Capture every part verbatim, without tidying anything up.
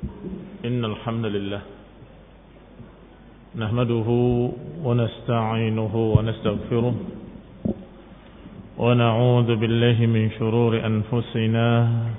إن الحمد لله نحمده ونستعينه ونستغفره ونعوذ بالله من شرور أنفسنا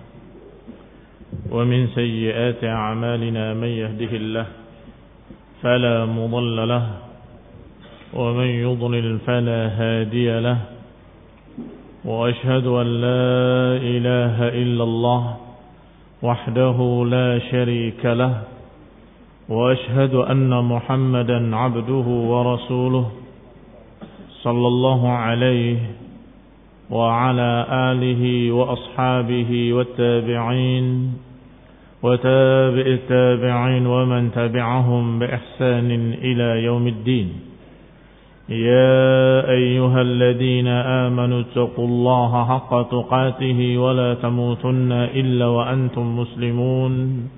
ومن سيئات أعمالنا من يهده الله فلا مضل له ومن يضلل فلا هادي له وأشهد أن لا إله إلا الله وحده لا شريك له وأشهد أن محمدا عبده ورسوله صلى الله عليه وعلى آله وأصحابه والتابعين وتابع التابعين ومن تبعهم بإحسان إلى يوم الدين. يا أيها الذين آمنوا اتقوا الله حق تقاته ولا تموتن إلا وأنتم مسلمون.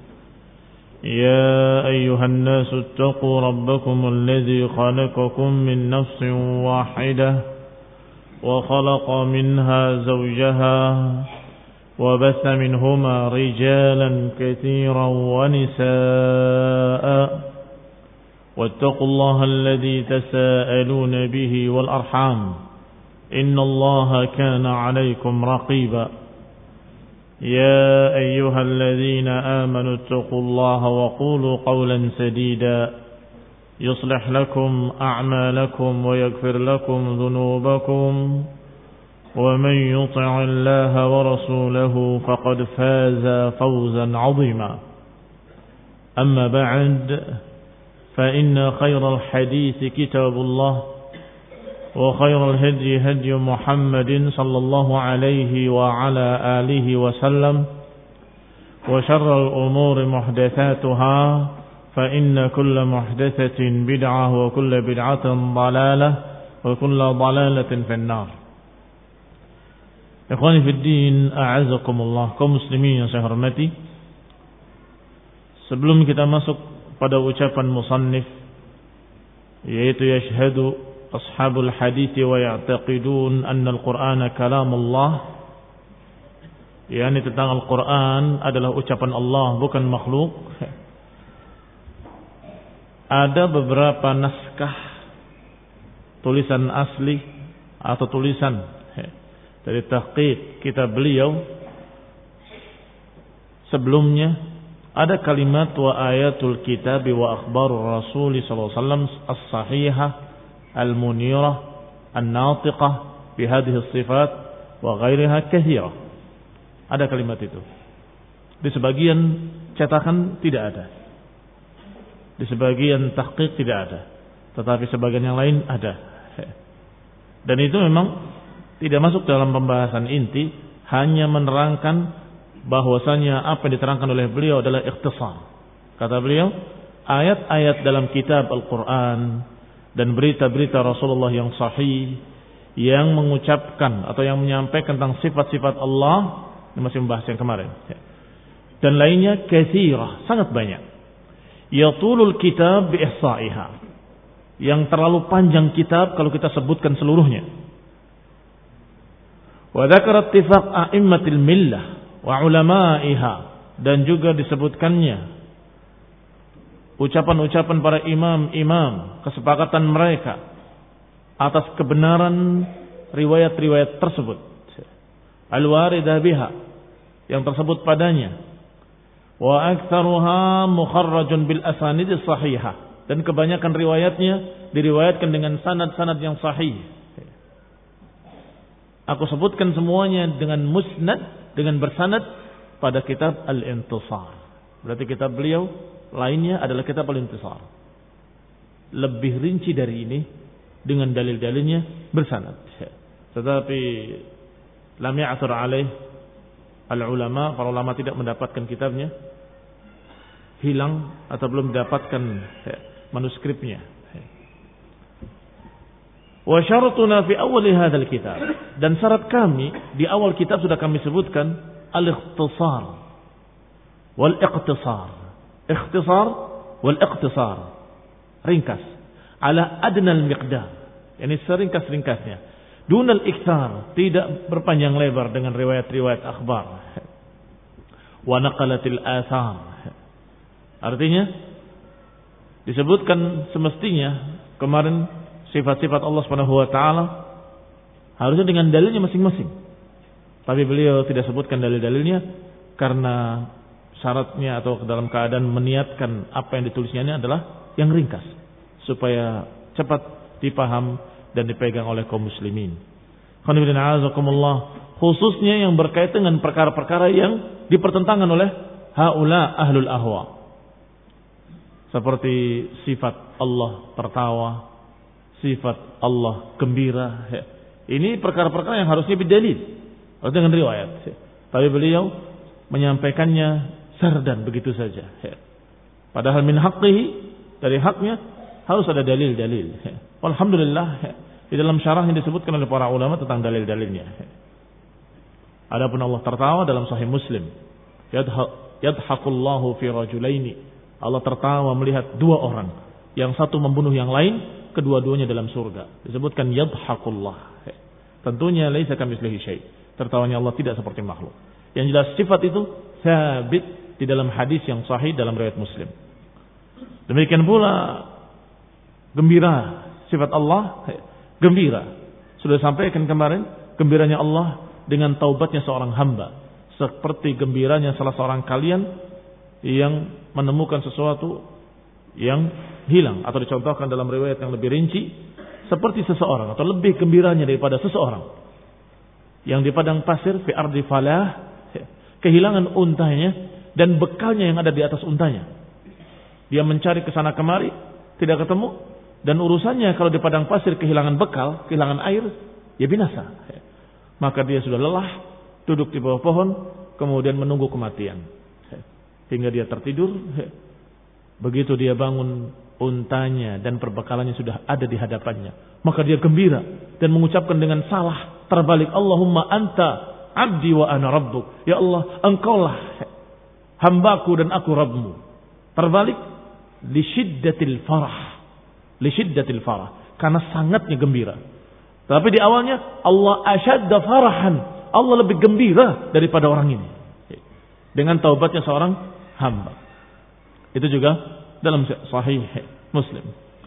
يا أيها الناس اتقوا ربكم الذي خلقكم من نفس واحدة وخلق منها زوجها وبث منهما رجالا كثيرا ونساء واتقوا الله الذي تساءلون به والأرحام إن الله كان عليكم رقيبا. يا أيها الذين آمنوا اتقوا الله وقولوا قولا سديدا يصلح لكم أعمالكم ويغفر لكم ذنوبكم ومن يطع الله ورسوله فقد فاز فوزا عظيما. أما بعد فإن خير الحديث كتاب الله وخير الهدي هدي محمد صلى الله عليه وعلى آله وسلم وشر الأمور محدثاتها فإن كل محدثة بدعة وكل بدعة ضلالة وكل ضلالة في النار. Ikhwani fi din, a'azakumullah, kaum muslimin yang saya hormati. Sebelum kita masuk pada ucapan musannif, yaitu yashhadu ashabul hadith wa ya'taqidun anna al-Qur'ana kalamullah, yakni tentang Al-Qur'an adalah ucapan Allah bukan makhluk. Ada beberapa naskah tulisan asli atau tulisan dari tahqiq kitab beliau sebelumnya ada kalimat wa ayatul kitab wa akhbarur rasul sallallahu alaihi wasallam as-sahihah al-munirah an-natiqah bi hadhihi as-sifat wa ghairiha katsira. Ada kalimat itu. Di sebagian cetakan tidak ada. Di sebagian tahqiq tidak ada. Tetapi sebagian yang lain ada. Dan itu memang tidak masuk dalam pembahasan inti, hanya menerangkan bahwasanya apa yang diterangkan oleh beliau adalah ikhtisar. Kata beliau, ayat-ayat dalam kitab Al-Quran dan berita-berita Rasulullah yang sahih yang mengucapkan atau yang menyampaikan tentang sifat-sifat Allah, ini masih membahas yang kemarin, dan lainnya katsirah, sangat banyak. Yatulul kitab bi ihsa'iha, yang terlalu panjang kitab kalau kita sebutkan seluruhnya. Wa dzakara ittifaq a'immatil millah wa ulama'iha, dan juga disebutkannya ucapan-ucapan para imam-imam, kesepakatan mereka atas kebenaran riwayat-riwayat tersebut, al-waridah biha, yang tersebut padanya, wa aktsaruha mukharrajun bil asanid sahihah, dan kebanyakan riwayatnya diriwayatkan dengan sanad-sanad yang sahih. Aku sebutkan semuanya dengan musnad, dengan bersanad pada kitab Al-Intisar. Berarti kitab beliau lainnya adalah kitab Al-Intisar. Lebih rinci dari ini dengan dalil-dalilnya bersanad. Tetapi lam ya'thur alaih al-ulama, para ulama tidak mendapatkan kitabnya, hilang atau belum mendapatkan manuskripnya. Wa syaratuna fi awal hadzal kitab, dan syarat kami di awal kitab sudah kami sebutkan al-ikhtisar wal iqtisar. Ikhtisar wal iqtisar, ringkas, ala adnal miqdar, yakni seringkas-ringkasnya. Dunal iktsar, tidak berpanjang lebar dengan riwayat-riwayat akhbar. Wa naqalatil athar, Artinya disebutkan semestinya kemarin sifat-sifat Allah Subhanahu wa taala harusnya dengan dalilnya masing-masing. Tapi beliau tidak sebutkan dalil-dalilnya karena syaratnya atau dalam keadaan meniatkan apa yang ditulisnya ini adalah yang ringkas supaya cepat dipaham dan dipegang oleh kaum muslimin. Khususnya yang berkaitan dengan perkara-perkara yang dipertentangkan oleh haula ahlul ahwa. Seperti sifat Allah tertawa, sifat Allah gembira. Ini perkara-perkara yang harusnya bidalil atau dengan riwayat. Tapi beliau menyampaikannya sardan begitu saja. Padahal min haqqihi, dari haknya harus ada dalil-dalil. Alhamdulillah di dalam syarah yang disebutkan oleh para ulama tentang dalil-dalilnya. Adapun Allah tertawa dalam Sahih Muslim, yadhaqullahu fi rajulaini. Allah tertawa melihat dua orang, yang satu membunuh yang lain, kedua-duanya dalam surga. Disebutkan yadhaqullah. Tentunya laisa kamitslihi syai'. Tertawanya Allah tidak seperti makhluk. Yang jelas sifat itu sabit di dalam hadis yang sahih dalam riwayat Muslim. Demikian pula gembira, sifat Allah gembira. Sudah sampaikan kemarin, gembiranya Allah dengan taubatnya seorang hamba, seperti gembiranya salah seorang kalian yang menemukan sesuatu yang hilang, atau dicontohkan dalam riwayat yang lebih rinci, seperti seseorang atau lebih gembiranya daripada seseorang yang di padang pasir fi ardi falah kehilangan untanya dan bekalnya yang ada di atas untanya. Dia mencari ke sana kemari, tidak ketemu, dan urusannya kalau di padang pasir kehilangan bekal, kehilangan air, ya binasa. Maka dia sudah lelah, duduk di bawah pohon, kemudian menunggu kematian. Hingga dia tertidur, begitu dia bangun, untanya dan perbekalannya sudah ada di hadapannya. Maka dia gembira dan mengucapkan dengan salah terbalik, Allahumma anta abdi wa ana rabbuk. Ya Allah, engkaulah hambaku dan aku Rabbmu. Terbalik, li syiddatil farah. Li syiddatil farah. Karena sangatnya gembira. Tapi di awalnya, Allah asyadda farahan. Allah lebih gembira daripada orang ini. Dengan taubatnya seorang hamba. Itu juga dalam Sahih Muslim.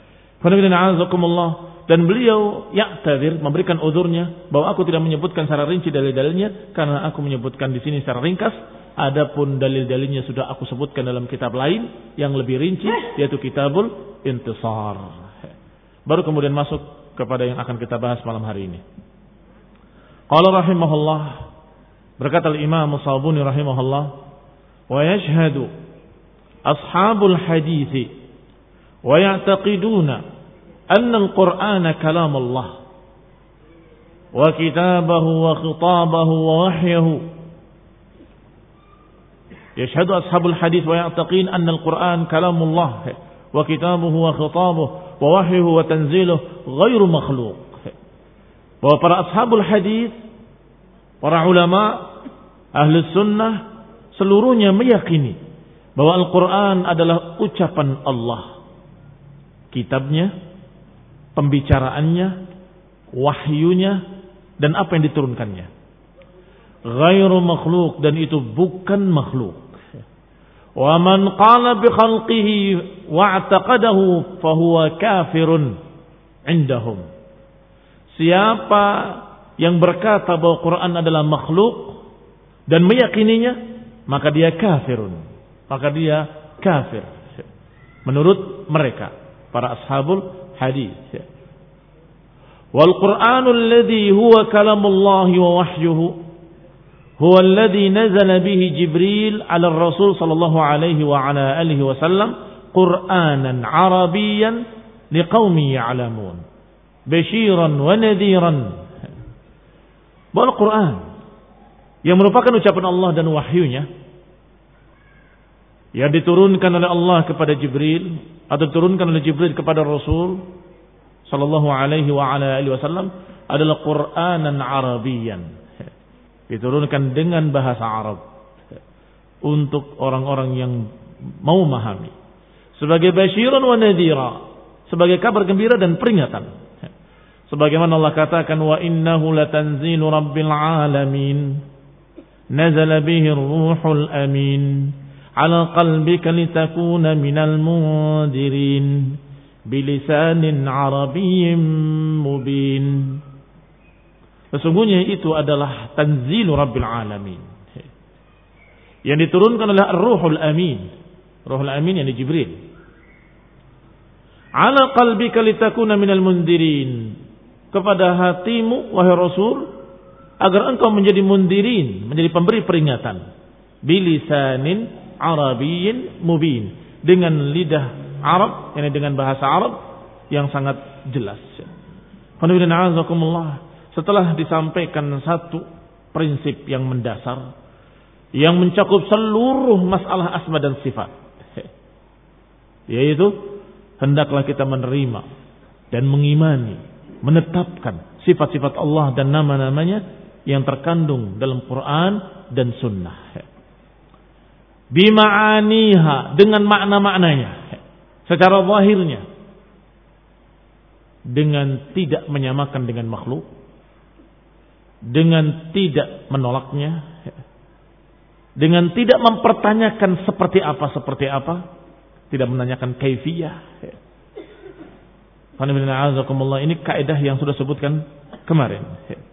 Dan beliau ya'tadzir, memberikan uzurnya bahwa aku tidak menyebutkan secara rinci dalil-dalilnya karena aku menyebutkan di sini secara ringkas. Adapun dalil-dalilnya sudah aku sebutkan dalam kitab lain yang lebih rinci, yaitu Kitabul Intisar. Baru kemudian masuk kepada yang akan kita bahas malam hari ini. Qala rahimahullah, berkata al-Imam As-Sabuni rahimahullah, wa yashhadu ashabul hadithi wa ya'taqiduna أن القرآن كلام الله وكتابه وخطابه ووحيه. يشهد أصحاب الحديث ويعتقين أن القرآن كلام الله وكتابه وخطابه ووحيه وتنزيله غير مخلوق. Bahwa para ashabul hadis, para ulama ahli sunnah seluruhnya meyakini bahwa Al-Quran adalah ucapan Allah, kitabnya, pembicaraannya, wahyunya, dan apa yang diturunkannya. Ghairu makhluk, dan itu bukan makhluk. Wa man qala bi khalqihi wa'taqadahu fahuwa kafirun indahum. Siapa yang berkata bahwa Quran adalah makhluk dan meyakininya, maka dia kafirun. Maka dia kafir menurut mereka, para ashabul hadis. Wal Qur'anul ladzi huwa kalamullah wa wahyuhu huwa alladhi nazala bihi Jibril 'ala ar-Rasul sallallahu alaihi wa ala alihi wa sallam Qur'anan Arabiyyan liqaumin ya'lamun basyiran wa nadhiran. Bahwa Al-Quran yang merupakan ucapan Allah dan wahyunya yang diturunkan oleh Allah kepada Jibril atau diturunkan oleh Jibril kepada Rasul sallallahu alaihi wa ala alihi wasallam adalah Qur'anan Arabiyyan, diturunkan dengan bahasa Arab untuk orang-orang yang mau memahami, sebagai basyiran wa nadhira, sebagai kabar gembira dan peringatan. Sebagaimana Allah katakan, wa innahu latanzilu rabbil alamin nazala bihi ar-ruhul amin ala qalbika litakuna minal mundirin bilisanin arabiyyin mubin. Sesungguhnya itu adalah tanzilu Rabbil Alamin, yang diturunkan oleh Ar-Ruhul Amin. Ruhul Amin yang di Jibril. Ala qalbika litakuna minal mundirin, kepada hatimu wahai Rasul agar engkau menjadi mundirin, menjadi pemberi peringatan. Bilisanin arabiyyin mubin, dengan lidah Arab, yakni dengan bahasa Arab yang sangat jelas. Setelah disampaikan satu prinsip yang mendasar yang mencakup seluruh masalah asma dan sifat, yaitu hendaklah kita menerima dan mengimani, menetapkan sifat-sifat Allah dan nama-namanya yang terkandung dalam Quran dan Sunnah, bima'aniha, dengan makna-maknanya secara zahirnya, dengan tidak menyamakan dengan makhluk, dengan tidak menolaknya, dengan tidak mempertanyakan seperti apa seperti apa, tidak menanyakan kaifiyah. Ini kaidah yang sudah sebutkan kemarin.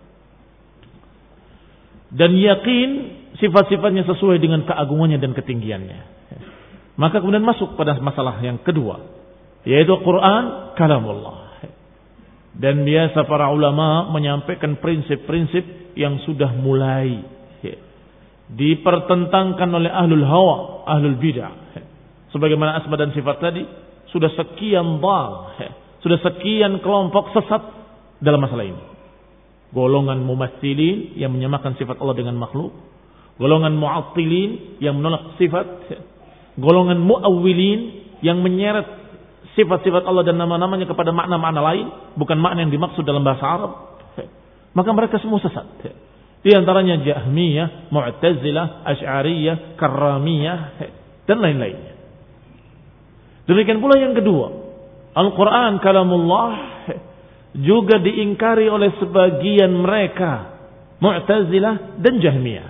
Dan yakin sifat-sifatnya sesuai dengan keagungannya dan ketinggiannya. Maka kemudian masuk pada masalah yang kedua, yaitu Quran kalamullah. Dan biasa para ulama menyampaikan prinsip-prinsip yang sudah mulai dipertentangkan oleh ahlul hawa, ahlul bidah. Sebagaimana asma dan sifat tadi, sudah sekian dal, sudah sekian kelompok sesat dalam masalah ini. Golongan mumatsilin yang menyamakan sifat Allah dengan makhluk, golongan mu'attilin yang menolak sifat, golongan mu'awwilin yang menyeret sifat-sifat Allah dan nama-namanya kepada makna-makna lain, bukan makna yang dimaksud dalam bahasa Arab. Maka mereka semua sesat. Di antaranya Jahmiyah, Mu'tazilah, Asy'ariyah, Karramiyah, dan lain-lainnya. Demikian pula yang kedua, Al-Quran kalamullah juga diingkari oleh sebagian mereka, Mu'tazilah dan Jahmiyah.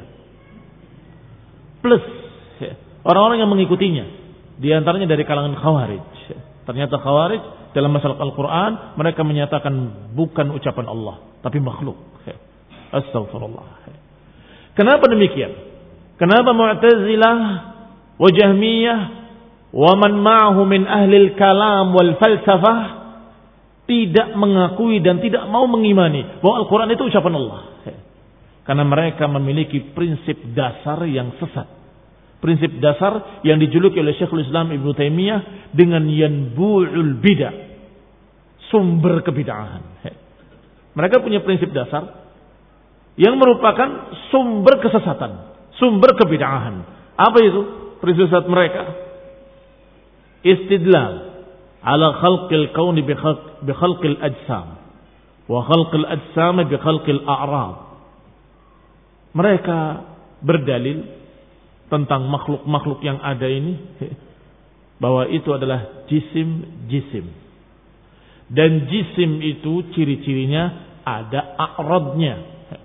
Plus orang-orang yang mengikutinya, di antaranya dari kalangan Khawarij. Ternyata Khawarij dalam masalah Al-Quran mereka menyatakan bukan ucapan Allah, tapi makhluk. Astaghfirullah. Kenapa demikian? Kenapa Mu'tazilah wa Jahmiyah wa man ma'ahu min ahli al-kalam wal falsafah tidak mengakui dan tidak mau mengimani bahwa Al-Quran itu ucapan Allah? Karena mereka memiliki prinsip dasar yang sesat. Prinsip dasar yang dijuluki oleh Syekhul Islam Ibnu Taimiyah dengan yanbu'ul bidah, sumber kebid'ahan. Mereka punya prinsip dasar yang merupakan sumber kesesatan, sumber kebid'ahan. Apa itu prinsip dasar mereka? Istidlal ala khalqil kauni bi khalqil ajsam wa khalqil ajsam bi khalqil a'rad. Mereka berdalil tentang makhluk-makhluk yang ada ini bahwa itu adalah jisim-jisim. Dan jisim itu ciri-cirinya ada a'radnya.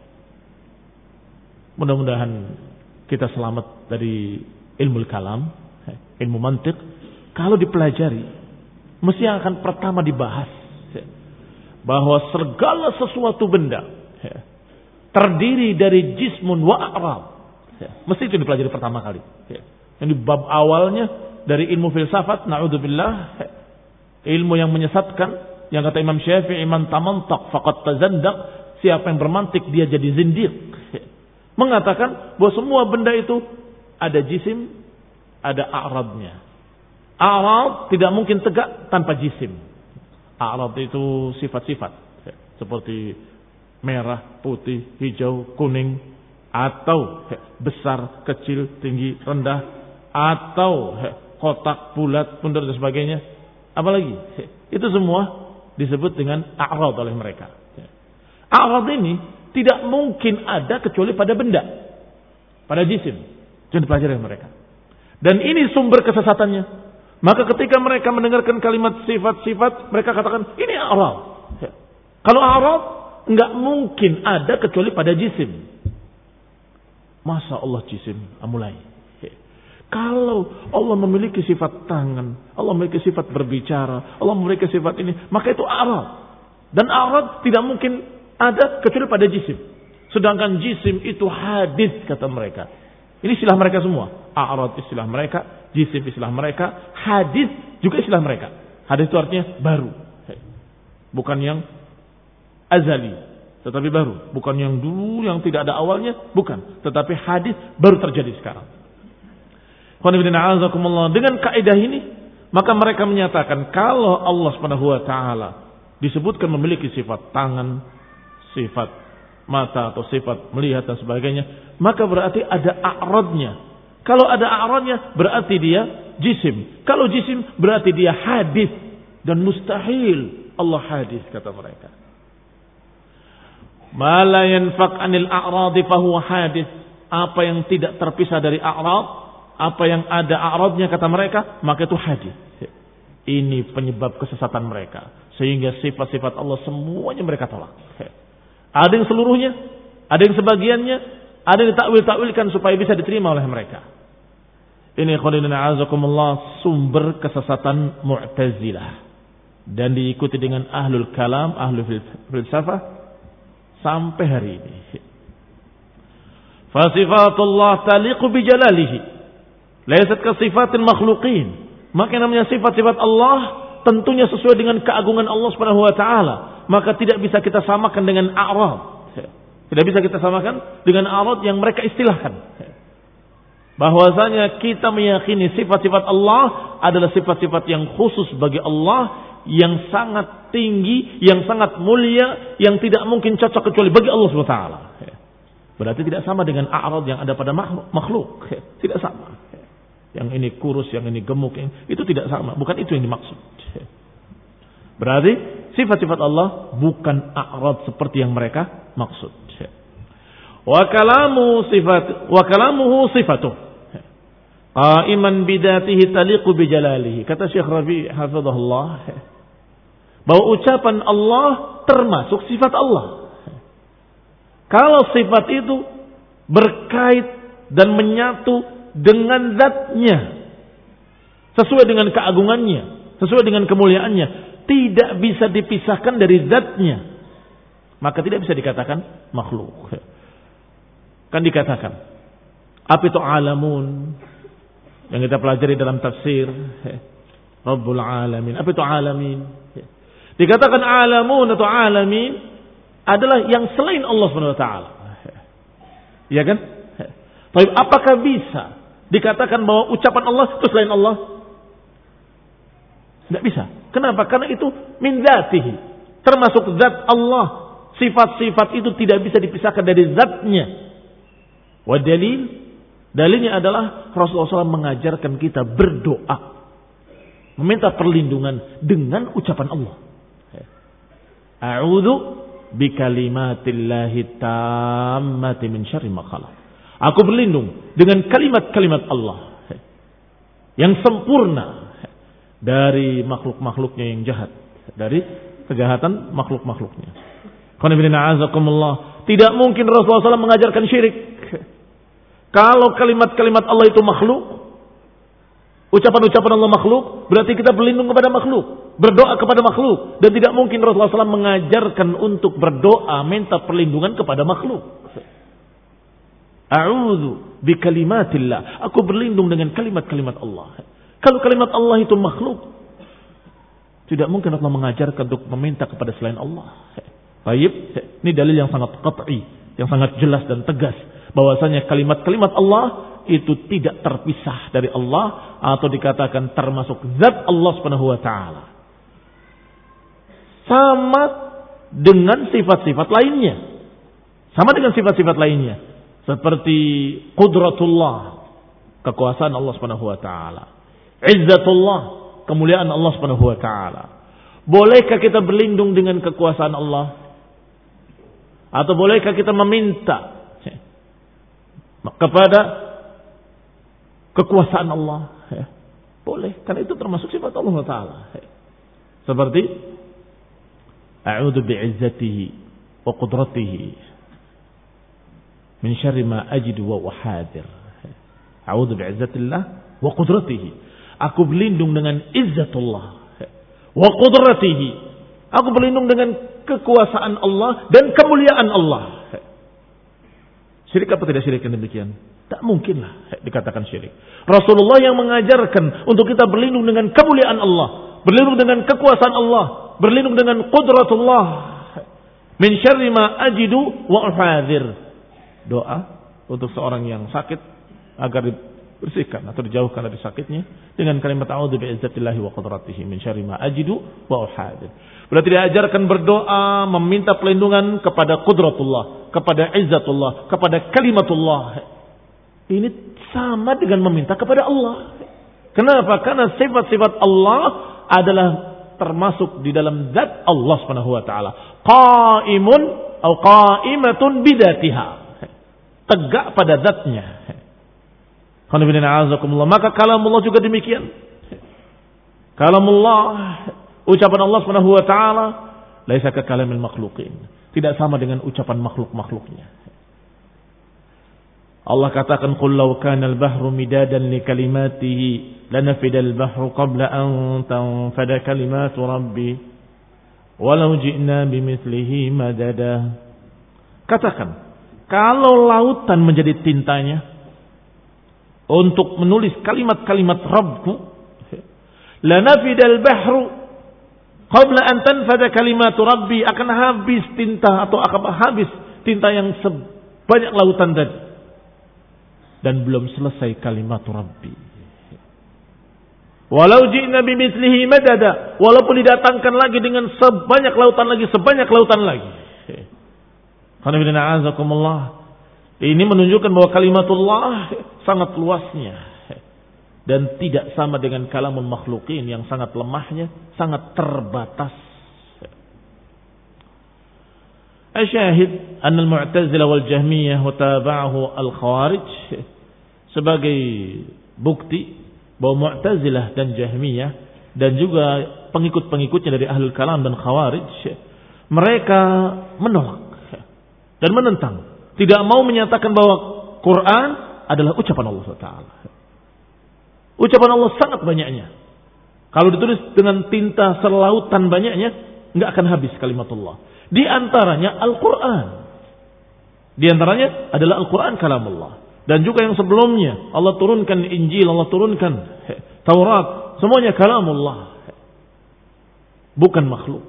Mudah-mudahan kita selamat dari ilmu kalam, ilmu mantiq. Kalau dipelajari, mesti yang akan pertama dibahas bahwa segala sesuatu benda terdiri dari jismun wa a'rad. Mesti itu dipelajari pertama kali. Ini bab awalnya dari ilmu filsafat, na'udzubillah, ilmu yang menyesatkan, yang kata Imam Syafi'i, man tamantak faqad tazandaq, siapa yang bermantik dia jadi zindiq. Mengatakan bahwa semua benda itu ada jisim, ada a'radnya. A'rad tidak mungkin tegak tanpa jisim. A'rad itu sifat-sifat seperti merah, putih, hijau, kuning, atau besar, kecil, tinggi, rendah, atau kotak, bulat, bundar dan sebagainya. Apalagi itu semua disebut dengan a'rad oleh mereka. A'rad ini tidak mungkin ada kecuali pada benda, pada jisim. Jangan dipelajari oleh mereka. Dan ini sumber kesesatannya. Maka ketika mereka mendengarkan kalimat sifat-sifat, mereka katakan ini a'rad. Kalau a'rad enggak mungkin ada kecuali pada jisim. Masa Allah jisim? Mulai. Kalau Allah memiliki sifat tangan, Allah memiliki sifat berbicara, Allah memiliki sifat ini, maka itu a'rad. Dan a'rad tidak mungkin ada kecuali pada jisim. Sedangkan jisim itu hadis kata mereka. Ini istilah mereka semua. A'rad istilah mereka, jisim istilah mereka, hadis juga istilah mereka. Hadis itu artinya baru. Bukan yang azali, tetapi baru. Bukan yang dulu yang tidak ada awalnya, bukan. Tetapi hadis baru terjadi sekarang. Dengan kaidah ini, maka mereka menyatakan kalau Allah Subhanahu wa taala disebutkan memiliki sifat tangan, sifat mata atau sifat melihat dan sebagainya, maka berarti ada a'radnya. Kalau ada a'radnya berarti dia jisim. Kalau jisim berarti dia hadis, dan mustahil Allah hadis kata mereka. Ma la yanfaq 'anil a'radi fa huwa hadis. Apa yang tidak terpisah dari a'rad, apa yang ada a'radnya kata mereka, maka itu hadis. Ini penyebab kesesatan mereka. Sehingga sifat-sifat Allah semuanya mereka tolak. Ada yang seluruhnya, ada yang sebagiannya, ada yang ditakwil-takwilkan supaya bisa diterima oleh mereka. Ini khonidina azakumullah sumber kesesatan Mu'tazilah. Dan diikuti dengan ahlul kalam, ahlul filsafah sampai hari ini. Fasifatullah taliqu bijalalihi. Laisat ka sifatil makhluqin. Maka namanya sifat-sifat Allah tentunya sesuai dengan keagungan Allah Subhanahu wa taala. Maka tidak bisa kita samakan dengan a'rad. Tidak bisa kita samakan dengan a'rad yang mereka istilahkan. Bahwasanya kita meyakini sifat-sifat Allah adalah sifat-sifat yang khusus bagi Allah, yang sangat tinggi, yang sangat mulia, yang tidak mungkin cocok kecuali bagi Allah Subhanahu wa taala. Berarti tidak sama dengan a'rad yang ada pada makhluk. Tidak sama. Yang ini kurus, yang ini gemuk, itu tidak sama. Bukan itu yang dimaksud. Berarti sifat-sifat Allah bukan a'rad seperti yang mereka maksud. Wa kalamu sifat, wa kalamuhu sifatuh. Qa'iman bidatihi taliqu bijalalihi. Kata Syekh Rabi' hafizahullah, bahwa ucapan Allah termasuk sifat Allah. Kalau sifat itu berkait dan menyatu dengan zatnya, sesuai dengan keagungannya, sesuai dengan kemuliaannya, tidak bisa dipisahkan dari zatnya, maka tidak bisa dikatakan makhluk. Kan dikatakan apa itu alamun yang kita pelajari dalam tafsir Rabbul Alamin. Apa itu alamin? Dikatakan alamun atau alamin adalah yang selain Allah Subhanahu wa taala. Ya kan? Tapi apakah bisa dikatakan bahwa ucapan Allah itu selain Allah? Tidak bisa. Kenapa? Karena itu min dzatihi, termasuk zat Allah. Sifat-sifat itu tidak bisa dipisahkan dari zatnya. Wa dalil, dalilnya adalah Rasulullah shallallahu alaihi wasallam mengajarkan kita berdoa, meminta perlindungan dengan ucapan Allah. A'udzu bikalimatillahi tammati min syarri ma khalaq. Aku berlindung dengan kalimat-kalimat Allah yang sempurna dari makhluk-makhluknya yang jahat, dari kejahatan makhluk-makhluknya. Tidak mungkin Rasulullah shallallahu alaihi wasallam mengajarkan syirik. Kalau kalimat-kalimat Allah itu makhluk, ucapan-ucapan Allah makhluk, berarti kita berlindung kepada makhluk, berdoa kepada makhluk. Dan tidak mungkin Rasulullah shallallahu alaihi wasallam mengajarkan untuk berdoa, minta perlindungan kepada makhluk. A'udzu bikalimatillah. Aku berlindung dengan kalimat-kalimat Allah. Kalau kalimat Allah itu makhluk, tidak mungkin Allah mengajarkan untuk meminta kepada selain Allah. Baik, ini dalil yang sangat qat'i, yang sangat jelas dan tegas, bahwasanya kalimat-kalimat Allah itu tidak terpisah dari Allah, atau dikatakan termasuk zat Allah Subhanahu wa taala. Sama dengan sifat-sifat lainnya. Sama dengan sifat-sifat lainnya. Seperti qudratullah, kekuasaan Allah Subhanahu wa taala. Izzatullah, kemuliaan Allah Subhanahu wa taala. Bolehkah kita berlindung dengan kekuasaan Allah? Atau bolehkah kita meminta kepada kekuasaan Allah? Boleh, karena itu termasuk sifat Allah taala. Seperti a'udzu bi'izzatihi wa qudratihi min syarri ma ajidu wa hadir. A'udzu bi'izzatillah wa qudratihi. Aku berlindung dengan izzatullah wa qudratihi. Aku berlindung dengan kekuasaan Allah dan kemuliaan Allah. Syirik apa tidak syirik yang demikian? Tak mungkinlah dikatakan syirik. Rasulullah yang mengajarkan untuk kita berlindung dengan kemuliaan Allah, berlindung dengan kekuasaan Allah, berlindung dengan qudratullah. Min syarri ma ajidu wa uhadhir. Doa untuk seorang yang sakit agar dibersihkan atau dijauhkan dari sakitnya dengan kalimat a'udzu bi'izzatillahi wa qudratihi min syarri ma ajidu wa uhadhir. Berarti diajarkan berdoa meminta perlindungan kepada qudratullah, kepada izzatullah, kepada kalimatullah. Ini sama dengan meminta kepada Allah. Kenapa? Karena sifat-sifat Allah adalah termasuk di dalam zat Allah Subhanahu wa taala. Qaimun atau qaimatun bidzatiha. Tegak pada zatnya. Maka kalamullah juga demikian. Kalamullah, ucapan Allah Subhanahu wa taala, laisa ka kalamil makhluqin. Tidak sama dengan ucapan makhluk-makhluknya. Allah katakan qul law kana al-bahru midadan li kalimatihi lanafida al-bahru qabla an tanfada kalimatu rabbi walau ji'na bimithlihi madada. Katakan, kalau lautan menjadi tintanya untuk menulis kalimat-kalimat Rabbku, lanafida al-bahru qabla an tanfada kalimatu rabbi, akan habis tinta atau akan habis tinta yang sebanyak lautan tadi. Dan belum selesai kalimat Rabbi. Walau ji'na bimithlihi madada, walaupun didatangkan lagi dengan sebanyak lautan lagi, sebanyak lautan lagi. Ini menunjukkan bahwa kalimatullah sangat luasnya dan tidak sama dengan kalamun makhlukin yang sangat lemahnya, sangat terbatas. Asyahid anna al-Mu'tazilah wal Jahmiyah wa tabi'ahu al-Khawarij, sebagai bukti bahwa Mu'tazilah dan Jahmiyah dan juga pengikut-pengikutnya dari Ahlul Kalam dan Khawarij, mereka menolak dan menentang, tidak mau menyatakan bahwa Quran adalah ucapan Allah subhanahu wa taala. Ucapan Allah sangat banyaknya. Kalau ditulis dengan tinta selautan banyaknya, enggak akan habis kalimatullah. Di antaranya Al-Quran. Di antaranya adalah Al-Quran kalamullah. Dan juga yang sebelumnya Allah turunkan Injil, Allah turunkan Taurat, semuanya kalamullah, bukan makhluk.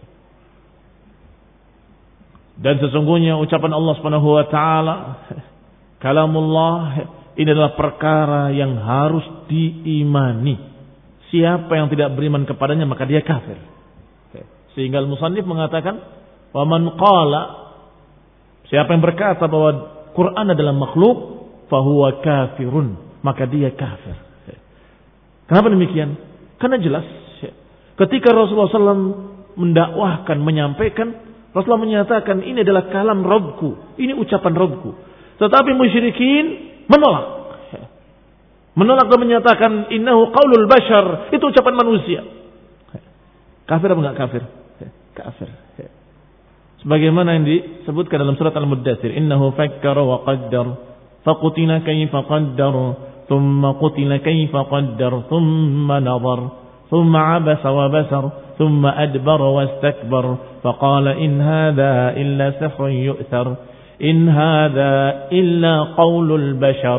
Dan sesungguhnya ucapan Allah Subhanahu wa taala kalamullah ini adalah perkara yang harus diimani. Siapa yang tidak beriman kepadanya maka dia kafir. Sehingga al-musannif mengatakan, "Wa man qala", siapa yang berkata bahwa Quran adalah makhluk, fahuwa kafirun, maka dia kafir. Kenapa demikian? Karena jelas ketika Rasulullah shallallahu alaihi wasallam mendakwahkan, menyampaikan, Rasulullah menyatakan ini adalah kalam Rabbku, ini ucapan Rabbku. Tetapi musyrikin menolak. Menolak dan menyatakan innahu qaulul bashar, itu ucapan manusia. Kafir apa enggak kafir? Kafir. Sebagaimana yang disebutkan dalam surat Al-Muddatsir, innahu fakkara wa qaddar faqutila kaifa qaddar thumma qutila kaifa qaddar thumma nadhar thumma abasa wa basar thumma adbara wastakbar faqala in hadha illa sihrun yu'thar in hadha illa qaulul bashar.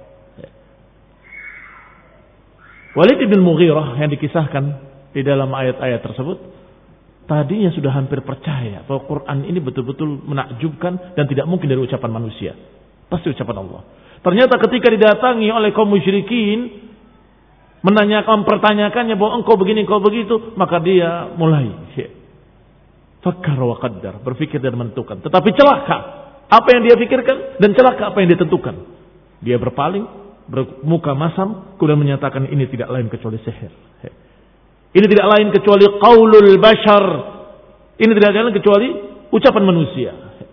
Walid bin Mughirah yang dikisahkan di dalam ayat-ayat tersebut tadinya sudah hampir percaya bahwa Quran ini betul-betul menakjubkan dan tidak mungkin dari ucapan manusia. Pasti ucapan Allah. Ternyata ketika didatangi oleh kaum musyrikin, menanyakan, pertanyakannya bahwa engkau begini, engkau begitu, maka dia mulai fakkar wa qaddar, berpikir dan menentukan. Tetapi celaka apa yang dia pikirkan dan celaka apa yang dia tentukan. Dia berpaling, bermuka masam, kemudian menyatakan ini tidak lain kecuali sihir. Ini tidak lain kecuali qaulul bashar. Ini tidak lain kecuali ucapan manusia.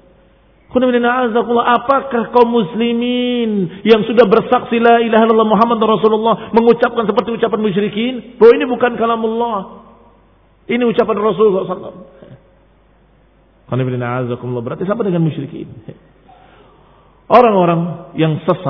Apakah kaum muslimin yang sudah bersaksi la ilaha illallah Muhammad Rasulullah mengucapkan seperti ucapan musyrikin bahwa ini bukan kalamullah, ini ucapan Rasulullah sallallahu alaihi wasallam? Berarti sama dengan musyrikin. Orang-orang yang sesat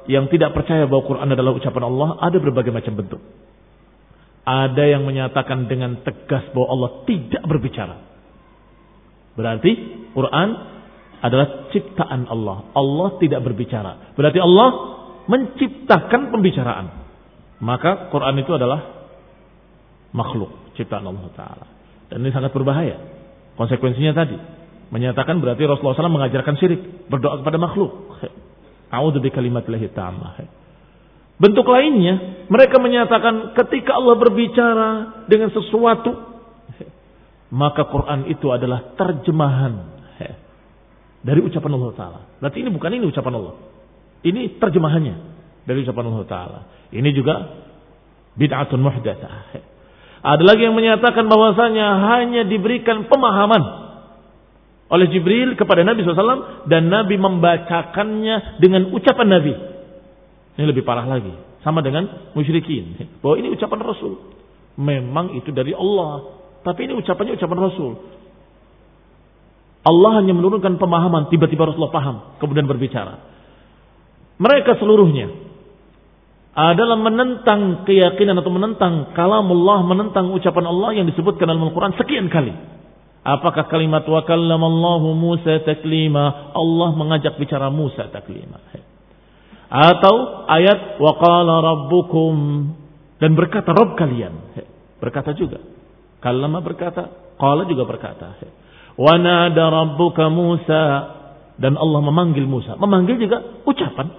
yang tidak percaya bahwa Quran adalah ucapan Allah ada berbagai macam bentuk. Ada yang menyatakan dengan tegas bahwa Allah tidak berbicara. Berarti Quran adalah ciptaan Allah. Allah tidak berbicara. Berarti Allah menciptakan pembicaraan. Maka Quran itu adalah makhluk, ciptaan Allah Ta'ala. Dan ini sangat berbahaya. Konsekuensinya tadi, menyatakan berarti Rasulullah shallallahu alaihi wasallam mengajarkan syirik, berdoa kepada makhluk. A'udzu bikalimatillahi tammah. Bentuk lainnya, mereka menyatakan ketika Allah berbicara dengan sesuatu, maka Quran itu adalah terjemahan dari ucapan Allah Ta'ala. Berarti ini bukan ini ucapan Allah. Ini terjemahannya dari ucapan Allah Ta'ala. Ini juga bid'atun muhdatsah. Ada lagi yang menyatakan bahwasanya hanya diberikan pemahaman oleh Jibril kepada Nabi shallallahu alaihi wasallam dan Nabi membacakannya dengan ucapan Nabi. Ini lebih parah lagi. Sama dengan musyrikin. Bahwa ini ucapan Rasul. Memang itu dari Allah. Tapi ini ucapannya ucapan Rasul. Allah hanya menurunkan pemahaman. Tiba-tiba Rasulullah paham. Kemudian berbicara. Mereka seluruhnya adalah menentang keyakinan atau menentang kalamullah, menentang ucapan Allah yang disebutkan dalam Al-Quran sekian kali. Apakah kalimat wa kallamallahu Musa taklima, Allah mengajak bicara Musa taklima. Atau ayat wa qala rabbukum, dan berkata Rabb kalian. Berkata juga. Kallama berkata, qala juga berkata. Wa nada rabbuka Musa, dan Allah memanggil Musa. Memanggil juga ucapan.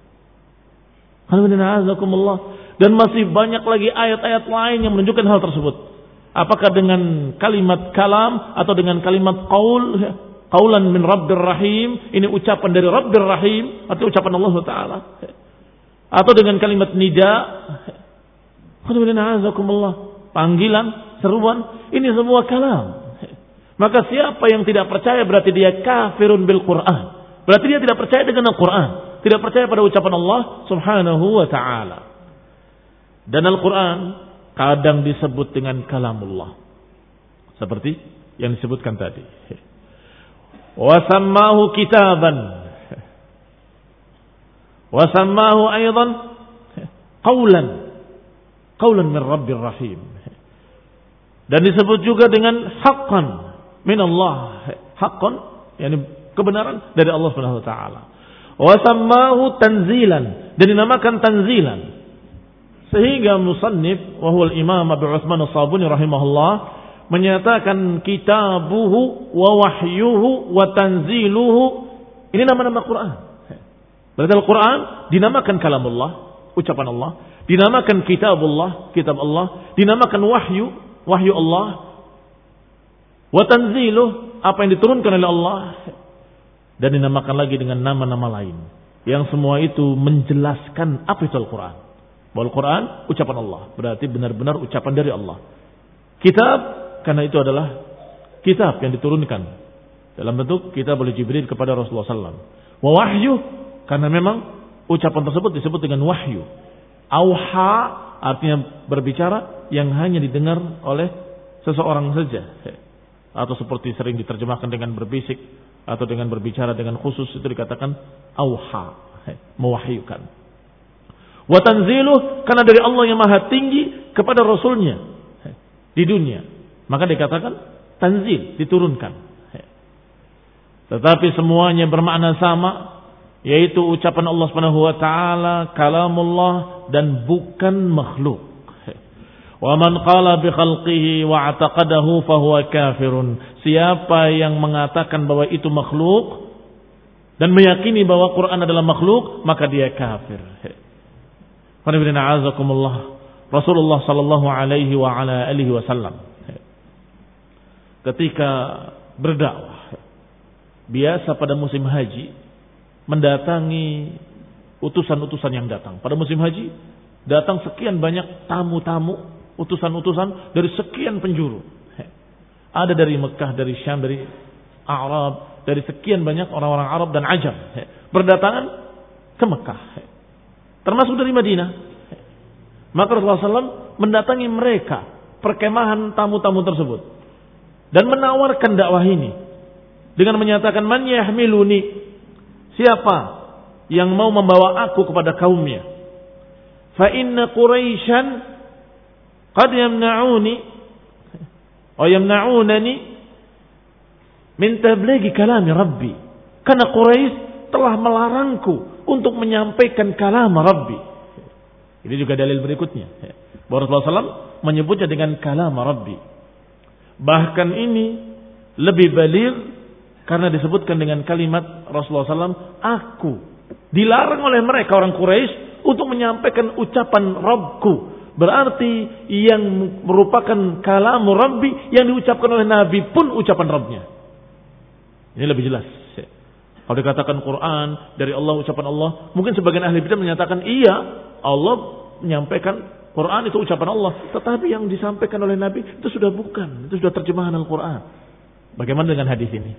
Dan masih banyak lagi ayat-ayat lain yang menunjukkan hal tersebut. Apakah dengan kalimat kalam atau dengan kalimat qaul, qaulan min Rabbir Rahim, ini ucapan dari Rabbir Rahim atau ucapan Allah Ta'ala, atau dengan kalimat nida, panggilan, seruan, ini semua kalam. Maka siapa yang tidak percaya berarti dia kafirun bil Quran. Berarti dia tidak percaya dengan Al-Quran, tidak percaya pada ucapan Allah Subhanahu wa Ta'ala. Dan Al-Quran kadang disebut dengan kalamullah, seperti yang disebutkan tadi. Wasammahu kitaban, wasammahu aydan qawlan, qawlan min Rabbir Rahim. Dan disebut juga dengan haqqan min Allah, haqqan yani kebenaran dari Allah Subhanahu wa Ta'ala. Wasammahu tanzilan, dan dinamakan tanzilan. Sehingga musannif wa huwa al-Imam Abu Utsman As-Sabuni rahimahullah menyatakan kitabuhu wa wahyuhu wa tanziluhu, ini nama-nama Quran. Berarti Al-Quran dinamakan kalamullah, ucapan Allah, dinamakan kitabullah, kitab Allah, dinamakan wahyu, wahyu Allah, wa tanziluh, apa yang diturunkan oleh Allah, dan dinamakan lagi dengan nama-nama lain. Yang semua itu menjelaskan apa itu Al-Quran. Bahwa Al-Quran ucapan Allah, berarti benar-benar ucapan dari Allah. Kitab, karena itu adalah kitab yang diturunkan dalam bentuk kitab oleh Jibril kepada Rasulullah sallallahu alaihi wasallam. Wa wahyu, karena memang ucapan tersebut disebut dengan wahyu. Auha artinya berbicara yang hanya didengar oleh seseorang saja, atau seperti sering diterjemahkan dengan berbisik atau dengan berbicara dengan khusus, itu dikatakan auha, mewahyukan. Wa tanziluh, karena dari Allah yang maha tinggi kepada Rasulnya di dunia, maka dikatakan tanzil, diturunkan. Tetapi semuanya bermakna sama, yaitu ucapan Allah Subhanahu wa Ta'ala, kalamullah, dan bukan makhluk. Wa man qala bi khalqihi wa i'taqadahu fa huwa kafirun. Siapa yang mengatakan bahwa itu makhluk dan meyakini bahwa Quran adalah makhluk, maka dia kafir. Rasulullah sallallahu alaihi wa ala alihi wasallam ketika berdakwah, biasa pada musim haji mendatangi utusan-utusan yang datang. Pada musim haji datang sekian banyak tamu-tamu, utusan-utusan dari sekian penjuru. Ada dari Mekah, dari Syam, dari Arab, dari sekian banyak orang-orang Arab dan Ajam berdatangan ke Mekah, termasuk dari Madinah. Maka Rasulullah sallallahu alaihi wasallam mendatangi mereka, perkemahan tamu-tamu tersebut, dan menawarkan dakwah ini dengan menyatakan, man yahmiluni, siapa yang mau membawa aku kepada kaumnya. Fa inna Quraisyan qad yamna'uni wa yamna'unani min tablighi kalami Rabbi. Karena Quraisy telah melarangku untuk menyampaikan kalam Rabbi. Ini juga dalil berikutnya. Bahwa Rasulullah shallallahu alaihi wasallam menyebutnya dengan kalam Rabbi. Bahkan ini lebih baligh karena disebutkan dengan kalimat Rasulullah shallallahu alaihi wasallam, aku dilarang oleh mereka orang Quraisy untuk menyampaikan ucapan Rabbku. Berarti yang merupakan kalam Rabbi yang diucapkan oleh Nabi pun ucapan Rabbnya. Ini lebih jelas. Kalau dikatakan Quran dari Allah, ucapan Allah, mungkin sebagian ahli bidah menyatakan iya, Allah menyampaikan Quran itu ucapan Allah, tetapi yang disampaikan oleh Nabi itu sudah bukan, itu sudah terjemahan Al-Quran. Bagaimana dengan hadis ini?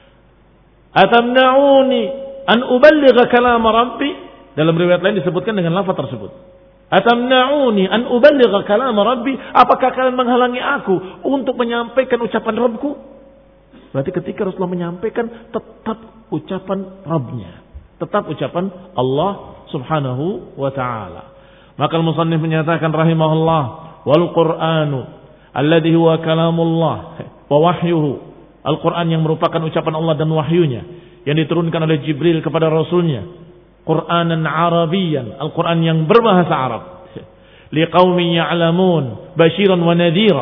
Atamna'uni an uballigha kalam Rabbi, dalam riwayat lain disebutkan dengan lafaz tersebut. Atamna'uni an uballigha kalam Rabbi, apakah kalian menghalangi aku untuk menyampaikan ucapan Rabbku? Berarti ketika Rasulullah menyampaikan tetap ucapan Rabbnya, tetap ucapan Allah Subhanahu wa ta'ala. Maka al-musannif menyatakan rahimahullah, wal Qur'anu alladhi huwa kalamullah wa wahyuhu, Al-Quran yang merupakan ucapan Allah dan wahyunya yang diturunkan oleh Jibril kepada Rasulnya, Qur'anan Arabiyan, Al-Quran yang berbahasa Arab, liqaumin ya'lamun basyiran wa nadhira,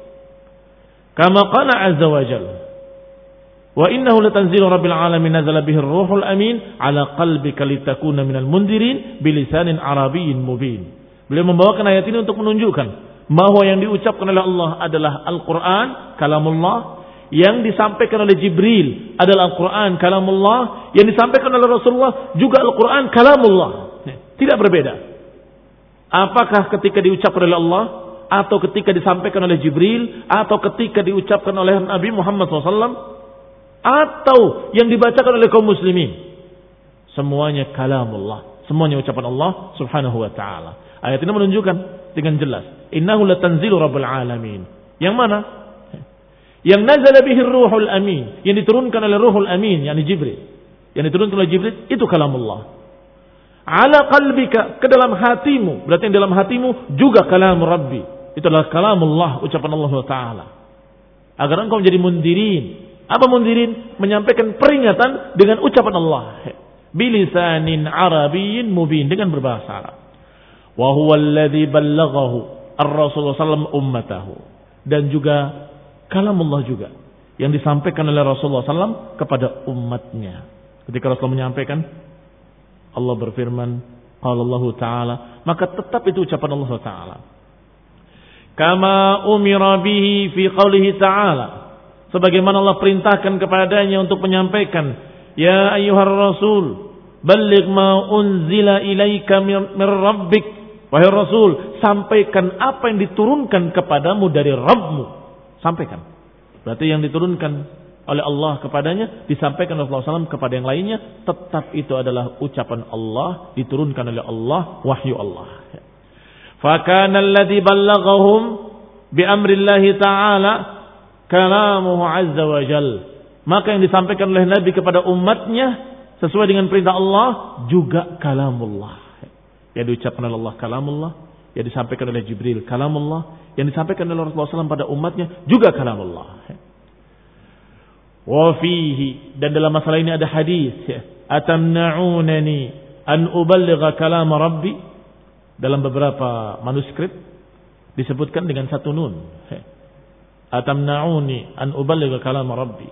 kama qala azza wa jalla, wa innahu latanzilu rabbil alamin nazala bihi ar-ruhul amin ala qalbika litakuna minal mundirin bilisanin arabiyyin mubin. Beliau membawakan ayat ini untuk menunjukkan bahwa yang diucapkan oleh Allah adalah Al-Quran, kalamullah, yang disampaikan oleh Jibril adalah Al-Quran, kalamullah, yang disampaikan oleh Rasulullah juga Al-Quran, kalamullah. Tidak berbeda. Apakah ketika diucapkan oleh Allah, atau ketika disampaikan oleh Jibril, atau ketika diucapkan oleh Nabi Muhammad shallallahu alaihi wasallam, atau yang dibacakan oleh kaum muslimin, semuanya kalamullah, semuanya ucapan Allah Subhanahu wa ta'ala. Ayat ini menunjukkan dengan jelas, innahu latanzilu rabbil alamin. Yang mana? Yang nazala bihi ruhul amin, yang diturunkan oleh ruhul amin, yakni Jibril. Yang diturunkan oleh Jibril itu kalamullah. Ala qalbika, ke dalam hatimu, berarti yang dalam hatimu juga kalam Rabbi. Itu adalah kalamullah, ucapan Allah Taala. Agar engkau menjadi mundirin. Apa mundirin? Menyampaikan peringatan dengan ucapan Allah. Bilisanin arabiyyin mubin, dengan berbahasa Arab. Wa huwa alladhi ballaghahu ar-Rasulullah sallallahu alaihi wasallam ummatahu. Dan juga kalamullah juga yang disampaikan oleh Rasulullah sallallahu alaihi wasallam kepada umatnya. Ketika Rasulullah menyampaikan, Allah berfirman, qala Allah Ta'ala, maka tetap itu ucapan Allah Ta'ala. Kama umira bihi fi qawlihi ta'ala, sebagaimana Allah perintahkan kepadanya untuk menyampaikan, ya ayyuhar rasul balligh ma unzila ilaika min rabbik, wahai Rasul, sampaikan apa yang diturunkan kepadamu dari Rabbmu. Sampaikan. Berarti yang diturunkan oleh Allah kepadanya disampaikan oleh Rasulullah shallallahu alaihi wasallam kepada yang lainnya, tetap itu adalah ucapan Allah, diturunkan oleh Allah, wahyu Allah. Fakana alladhi ballaghahum bi amrillahi ta'ala kalamuhu azza wa jal. Maka yang disampaikan oleh Nabi kepada umatnya sesuai dengan perintah Allah juga kalamullah. Yang diucapkan oleh Allah kalamullah, yang disampaikan oleh Jibril kalamullah, yang disampaikan oleh Rasulullah shallallahu alaihi wasallam pada umatnya juga kalamullah. Wa fihi, dan dalam masalah ini ada hadis, atamna'unani an uballigha kalam Rabbi. Dalam beberapa manuskrip disebutkan dengan satu nun. Atamna'uni an uballigha kalam Rabbi.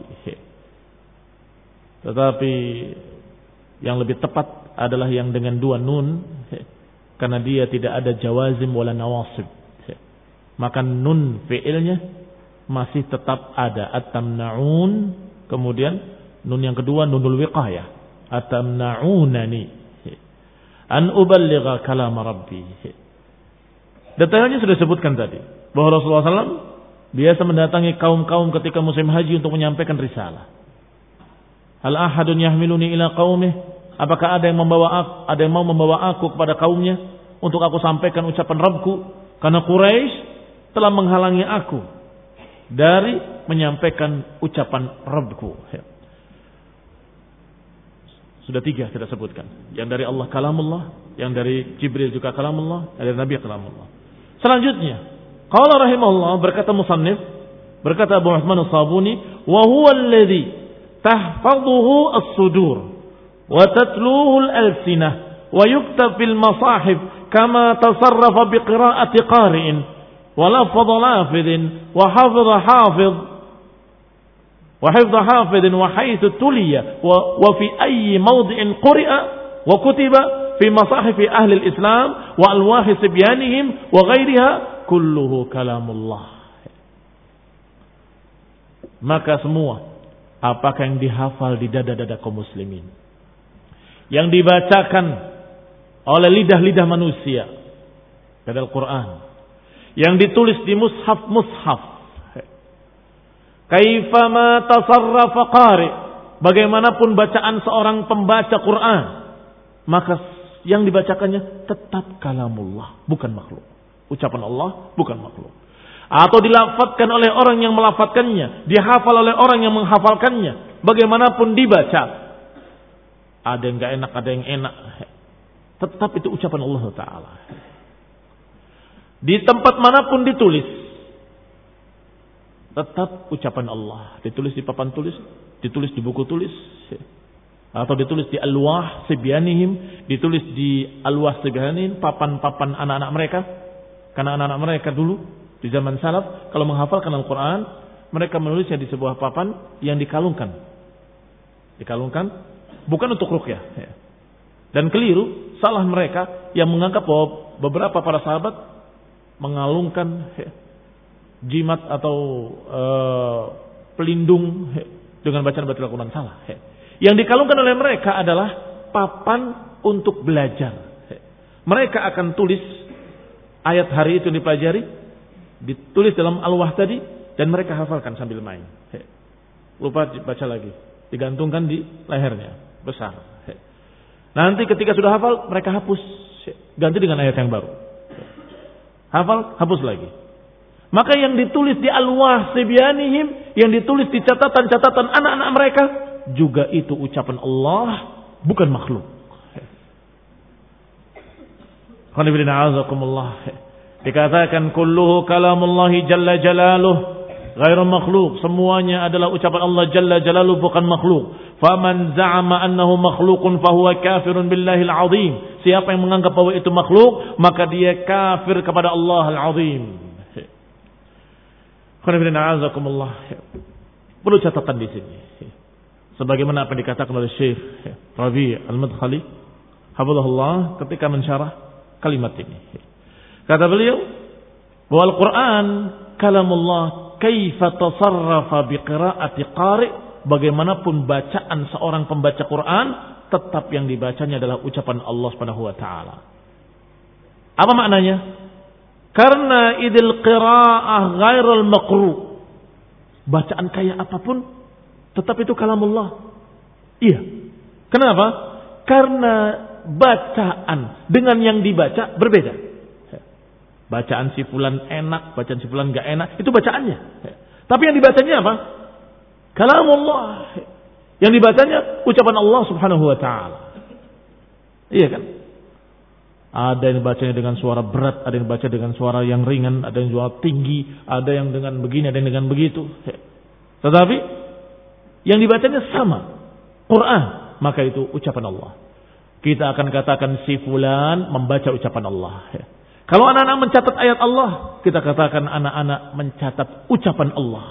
Tetapi yang lebih tepat adalah yang dengan dua nun, karena dia tidak ada jawazim wala nawasib. Maka nun fi'ilnya masih tetap ada, atamna'un, kemudian nun yang kedua nunul wiqayah, atamna'unani an uballigha kalam Rabbi. Detailnya sudah disebutkan tadi, bahwa Rasulullah shallallahu alaihi wasallam biasa mendatangi kaum-kaum ketika musim haji untuk menyampaikan risalah. Hal ahadun yahmiluni ila qaumih, apakah ada yang membawa aku, ada yang mau membawa aku kepada kaumnya untuk aku sampaikan ucapan Rabbku, karena Quraisy telah menghalangi aku dari menyampaikan ucapan Rabbku. Sudah tiga kita sebutkan. Yang dari Allah kalamullah, yang dari Jibril juga kalamullah, yang dari Nabi kalamullah. Selanjutnya, qala rahimahullah, berkata musannif, berkata Abu Uthman as-Sabuni, wa huwa alladhi tahfazuhu as-sudur wa tatluhu al-alsinah wa yuktab fil masahif kama tasarrafa bi qira'ati qari'in wa lafadha lafidhin wa hafidha hafidh وحفظ حافظ وحيث تلي وفي أي موضع قرئ وكتب في مصاحف أهل الإسلام وألواح صبيانهم وغيرها كله كلام الله. Maka semua apakah yang dihafal di dada-dada kaum muslimin, yang dibacakan oleh lidah-lidah manusia dari Al-Quran, yang ditulis di mushaf-mushaf, kaifama tasarrafa qari, bagaimanapun bacaan seorang pembaca Quran, maka yang dibacakannya tetap kalamullah, bukan makhluk. Ucapan Allah bukan makhluk. Atau dilafadzkan oleh orang yang melafadzkannya, dihafal oleh orang yang menghafalkannya, bagaimanapun dibaca, ada yang enggak enak, ada yang enak, tetap itu ucapan Allah Ta'ala. Di tempat manapun ditulis, tetap ucapan Allah. Ditulis di papan tulis, ditulis di buku tulis, atau ditulis di alwah sibyanihim, ditulis di alwah sibyanihim, papan-papan anak-anak mereka. Karena anak-anak mereka dulu di zaman salaf kalau menghafalkan Al-Quran, mereka menulisnya di sebuah papan yang dikalungkan. Dikalungkan bukan untuk ruqyah. Dan keliru, salah mereka yang menganggap bahwa beberapa para sahabat mengalungkan jimat atau uh, pelindung dengan bacaan-bacaan Al-Quran. Salah. Yang dikalungkan oleh mereka adalah papan untuk belajar. Mereka akan tulis ayat hari itu yang dipelajari, ditulis dalam alwah tadi, dan mereka hafalkan sambil main. Lupa baca lagi, digantungkan di lehernya besar. Nanti ketika sudah hafal, mereka hapus, ganti dengan ayat yang baru. Hafal, hapus lagi. Maka yang ditulis di alwah sibyanihim, yang ditulis di catatan-catatan anak-anak mereka, juga itu ucapan Allah, bukan makhluk. Dikatakan kulluhu kalamullahi jalla jalaluh ghairu makhluk, semuanya adalah ucapan Allah jalla jalaluh, bukan makhluk. Faman za'ama annahu makhluqun fahuwa kafirun billahi al-azim. Siapa yang menganggap bahwa itu makhluk, maka dia kafir kepada Allah al-azim. Perlu catatan di sini. Sebagaimana apa dikatakan oleh Syekh Rabi' Al-Madkhali hafizahullah ketika mensyarah kalimat ini. Kata beliau bahwa Al-Quran kalamullah kaifa tasarrafa biqira'ati qari', bagaimanapun bacaan seorang pembaca Quran, tetap yang dibacanya adalah ucapan Allah Subhanahu wa taala. Apa maknanya? Karena idil qira'ah ghairul maqru, bacaan kayak apapun tetap itu kalamullah. Iya. Kenapa? Karena bacaan dengan yang dibaca berbeda. Bacaan si fulan enak, bacaan si fulan enggak enak, itu bacaannya. Tapi yang dibacanya apa? Kalamullah. Yang dibacanya ucapan Allah Subhanahu wa taala. Iya kan? Ada yang bacanya dengan suara berat, ada yang baca dengan suara yang ringan, ada yang suara tinggi, ada yang dengan begini, ada yang dengan begitu. Tetapi yang dibacanya sama, Quran, maka itu ucapan Allah. Kita akan katakan si fulan membaca ucapan Allah. Kalau anak-anak mencatat ayat Allah, kita katakan anak-anak mencatat ucapan Allah.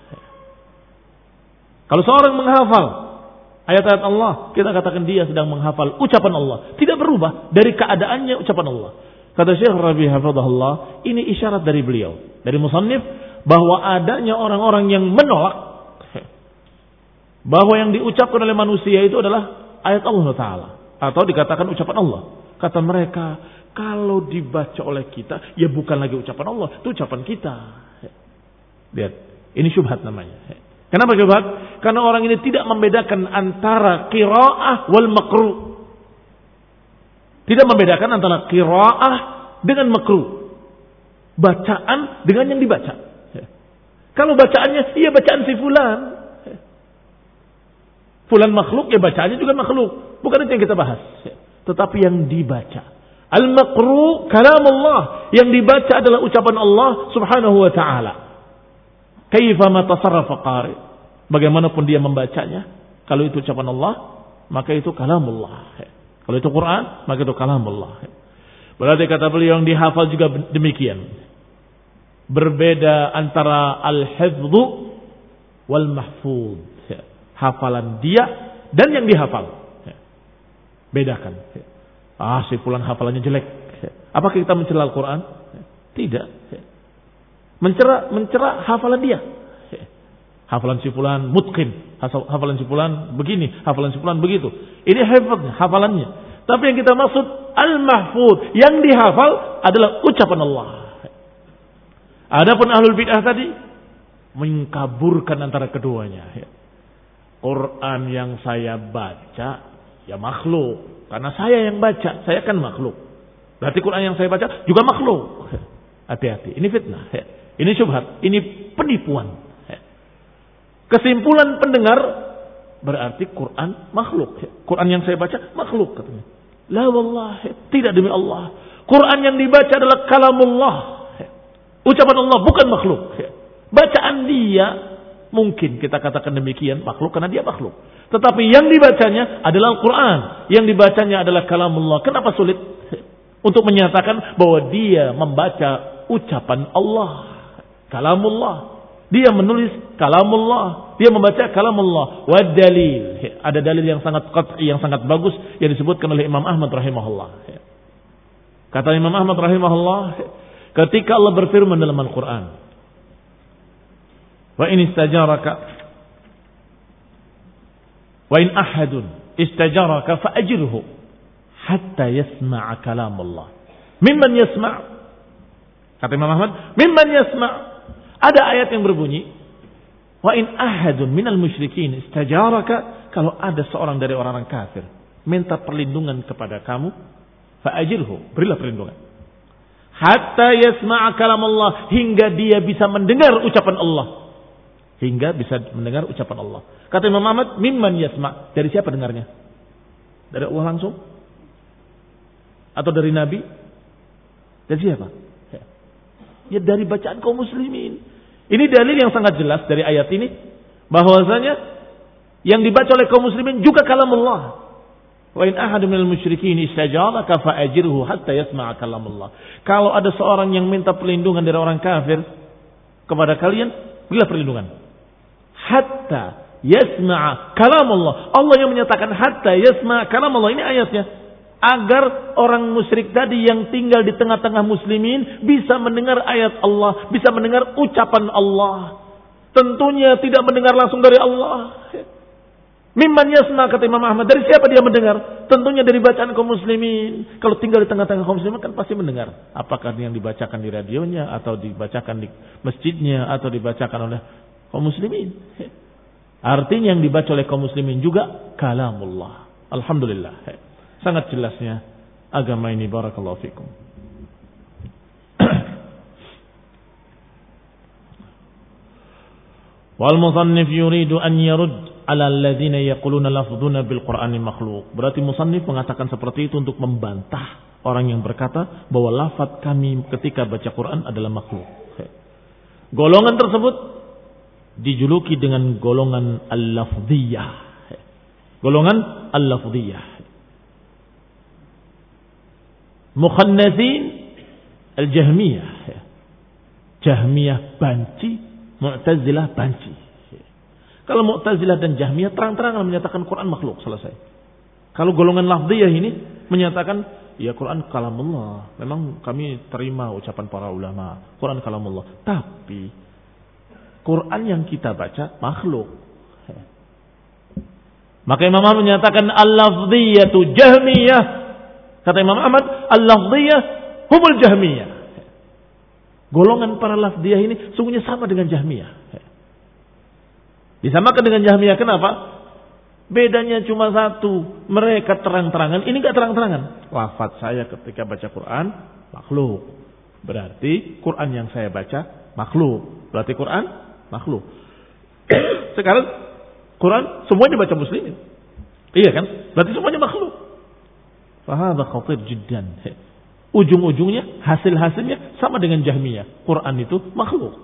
Kalau seorang menghafal ayat-ayat Allah, kita katakan dia sedang menghafal ucapan Allah. Tidak berubah dari keadaannya ucapan Allah. Kata Syekh Rabi' hafizahullah, ini isyarat dari beliau, dari musannif, bahwa adanya orang-orang yang menolak bahwa yang diucapkan oleh manusia itu adalah ayat Allah Ta'ala, atau dikatakan ucapan Allah. Kata mereka, kalau dibaca oleh kita, ya bukan lagi ucapan Allah, itu ucapan kita. Lihat, ini syubhat namanya. Kenapa syubhat? Karena orang ini tidak membedakan antara qiraah wal makruh. Tidak membedakan antara qiraah dengan makruh. Bacaan dengan yang dibaca. Kalau bacaannya, iya bacaan si fulan. Fulan makhluk, ya bacaannya juga makhluk. Bukan itu yang kita bahas. Tetapi yang dibaca. Al-maqru kalamullah. Yang dibaca adalah ucapan Allah subhanahu wa ta'ala. Kaifa ma tasarrafa qari. Bagaimanapun dia membacanya. Kalau itu ucapan Allah, maka itu kalamullah. Kalau itu Quran, maka itu kalamullah. Berarti kata beliau yang dihafal juga demikian. Berbeda antara al-hifdhu wal mahfudh. Hafalan dia dan yang dihafal. Bedakan. Ah, si fulan hafalannya jelek. Apakah kita mencela Al-Quran? Tidak. Mencela, mencela hafalan dia. Hafalan si fulan mutqin, hafalan si fulan begini, hafalan si fulan begitu. Ini hafaznya, hafalannya. Tapi yang kita maksud al-mahfudz, yang dihafal adalah ucapan Allah. Adapun ahlul bid'ah tadi mengkaburkan antara keduanya. Quran yang saya baca ya makhluk, karena saya yang baca, saya kan makhluk. Berarti Quran yang saya baca juga makhluk. Hati-hati, ini fitnah, ini syubhat, ini penipuan. Kesimpulan pendengar berarti Quran makhluk. Quran yang saya baca makhluk katanya. La wallahi, tidak demi Allah. Quran yang dibaca adalah kalamullah. Ucapan Allah bukan makhluk. Bacaan dia mungkin kita katakan demikian makhluk karena dia makhluk. Tetapi yang dibacanya adalah Al-Quran. Yang dibacanya adalah kalamullah. Kenapa sulit untuk menyatakan bahwa dia membaca ucapan Allah, kalamullah. Dia menulis kalamullah, dia membaca kalamullah. Wa dalil, ada dalil yang sangat qat'i, yang sangat bagus yang disebutkan oleh Imam Ahmad rahimahullah. Kata Imam Ahmad rahimahullah, ketika Allah berfirman dalam Al-Quran, wa in istajaraka wa in ahadun istajaraka fa ajirhu hatta yasma'a kalamullah. Mimman yasma'? Kata Imam Ahmad, mimman yasma'? Ada ayat yang berbunyi, wa in ahadun minal musyrikin istajaraka, kalau ada seorang dari orang-orang kafir minta perlindungan kepada kamu, fa ajirhu, berilah perlindungan. Hatta yasma'a kalamullah, hingga dia bisa mendengar ucapan Allah. Hingga bisa mendengar ucapan Allah. Kata Imam Ahmad, mimman yasma'? Dari siapa dengarnya? Dari Allah langsung? Atau dari Nabi? Dari siapa? Ya dari bacaan kaum muslimin. Ini dalil yang sangat jelas dari ayat ini, bahwasanya yang dibaca oleh kaum muslimin juga kalamullah. Wa in ahadun minal musyrikin istajaraka fa ajirhu hatta yasma'a kalamullah. Kalau ada seorang yang minta perlindungan dari orang kafir kepada kalian, berilah perlindungan. Hatta yasma'a kalamullah. Allah yang menyatakan hatta yasma'a kalamullah, ini ayatnya. Agar orang musyrik tadi yang tinggal di tengah-tengah muslimin bisa mendengar ayat Allah, bisa mendengar ucapan Allah. Tentunya tidak mendengar langsung dari Allah. Mimman yasma, kata Imam Ahmad, dari siapa dia mendengar? Tentunya dari bacaan kaum muslimin. Kalau tinggal di tengah-tengah kaum muslimin kan pasti mendengar. Apakah yang dibacakan di radionya, atau dibacakan di masjidnya, atau dibacakan oleh kaum muslimin. Artinya yang dibaca oleh kaum muslimin juga kalamullah. Alhamdulillah. Sangat jelasnya agama ini, barakallahu fikum. Wal musannif yuridu an yarud ala alladhina yaquluna lafdhuna bil Qur'ani makhluq. Berarti musannif mengatakan seperti itu untuk membantah orang yang berkata bahwa lafaz kami ketika baca Quran adalah makhluk. Golongan tersebut dijuluki dengan golongan al-lafdhiyah. Golongan al-lafdhiyah. Mukhannathin al-Jahmiyah. Jahmiyah banci, Mu'tazilah banci. Kalau Mu'tazilah dan Jahmiyah terang-terangan menyatakan Quran makhluk, selesai. Kalau golongan lafdhiyah ini menyatakan ya Quran kalamullah. Memang kami terima ucapan para ulama, Quran kalamullah. Tapi Quran yang kita baca makhluk. Maka Imam Ahmad menyatakan al-lafdhiyatu Jahmiyah. Kata Imam Ahmad, al-lafdhiyah humul Jahmiyah. Golongan para lafdhiyah ini sungguhnya sama dengan Jahmiyah. Disamakan dengan Jahmiyah, kenapa? Bedanya cuma satu, mereka terang-terangan, ini enggak terang-terangan. Lafaz saya ketika baca Quran makhluk. Berarti Quran yang saya baca makhluk. Berarti Quran makhluk. Sekarang Quran semua dibaca muslimin. Iya kan? Berarti semuanya makhluk. Fahadha khatir jiddan. Ujung-ujungnya, hasil-hasilnya sama dengan Jahmiyah. Quran itu makhluk.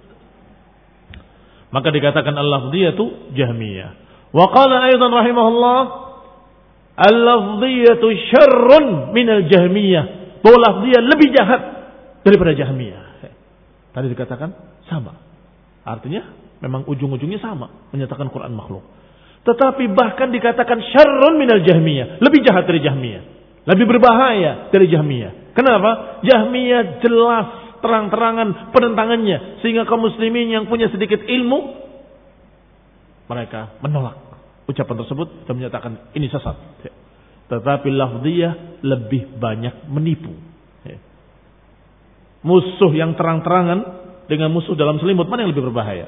Maka dikatakan al-lafdhiyah itu Jahmiyah. Wa qala aidan rahimahullah, al-lafdhiyah syarrun minal Jahmiyah. Bahwa lafdhiyah lebih jahat daripada Jahmiyah. Tadi dikatakan sama. Artinya memang ujung-ujungnya sama, menyatakan Quran makhluk. Tetapi bahkan dikatakan syarrun minal Jahmiyah, lebih jahat dari Jahmiyah, lebih berbahaya dari Jahmiyah. Kenapa? Jahmiyah jelas terang-terangan penentangannya, sehingga kaum muslimin yang punya sedikit ilmu mereka menolak ucapan tersebut dan menyatakan ini sesat. Tetapi lafdhiyah lebih banyak menipu. Musuh yang terang-terangan dengan musuh dalam selimut, mana yang lebih berbahaya?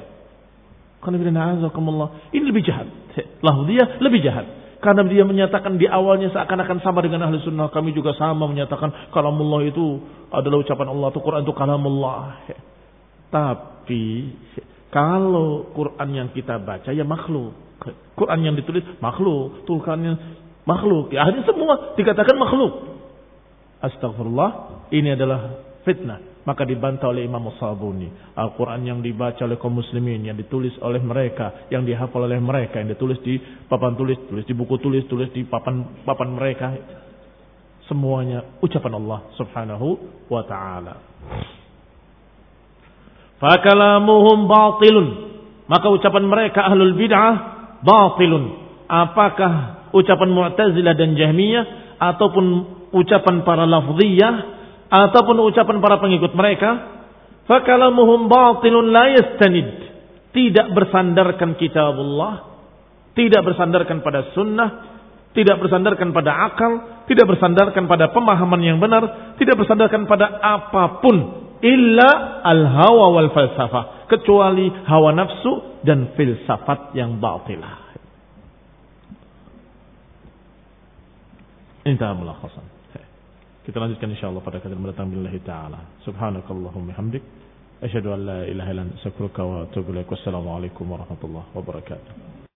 Ini lebih jahat. Lafdhiyah lebih jahat. Karena dia menyatakan di awalnya seakan-akan sama dengan ahli sunnah. Kami juga sama menyatakan kalamullah itu adalah ucapan Allah. Itu Quran itu kalamullah. Tapi kalau Quran yang kita baca ya makhluk. Quran yang ditulis makhluk. Tulisannya makhluk. Ya akhirnya semua dikatakan makhluk. Astagfirullah. Ini adalah fitnah. Maka dibantah oleh Imam As-Sabuni. Al-Quran yang dibaca oleh kaum muslimin, yang ditulis oleh mereka, yang dihafal oleh mereka, yang ditulis di papan tulis, tulis di buku tulis, tulis di papan papan mereka. Semuanya ucapan Allah subhanahu wa ta'ala. Fakalamuhum batilun. Maka ucapan mereka ahlul bid'ah batilun. Apakah ucapan Mu'tazilah dan Jahmiyah ataupun ucapan para lafdhiyah ataupun ucapan para pengikut mereka, fakalamuhum batilun la yastanid, tidak bersandarkan kitabullah, tidak bersandarkan pada sunnah, tidak bersandarkan pada akal, tidak bersandarkan pada pemahaman yang benar, tidak bersandarkan pada apapun illa al-hawa wal falsafah, kecuali hawa nafsu dan filsafat yang batilah. Intah mulakhasan. Kita lanjutkan insyaallah pada kajian mendatang billahi taala. Subhanakallahumma hamdik asyhadu an la ilaha illa anta astaghfiruka wa atubu ilaik. Wassalamu alaikum warahmatullahi wabarakatuh.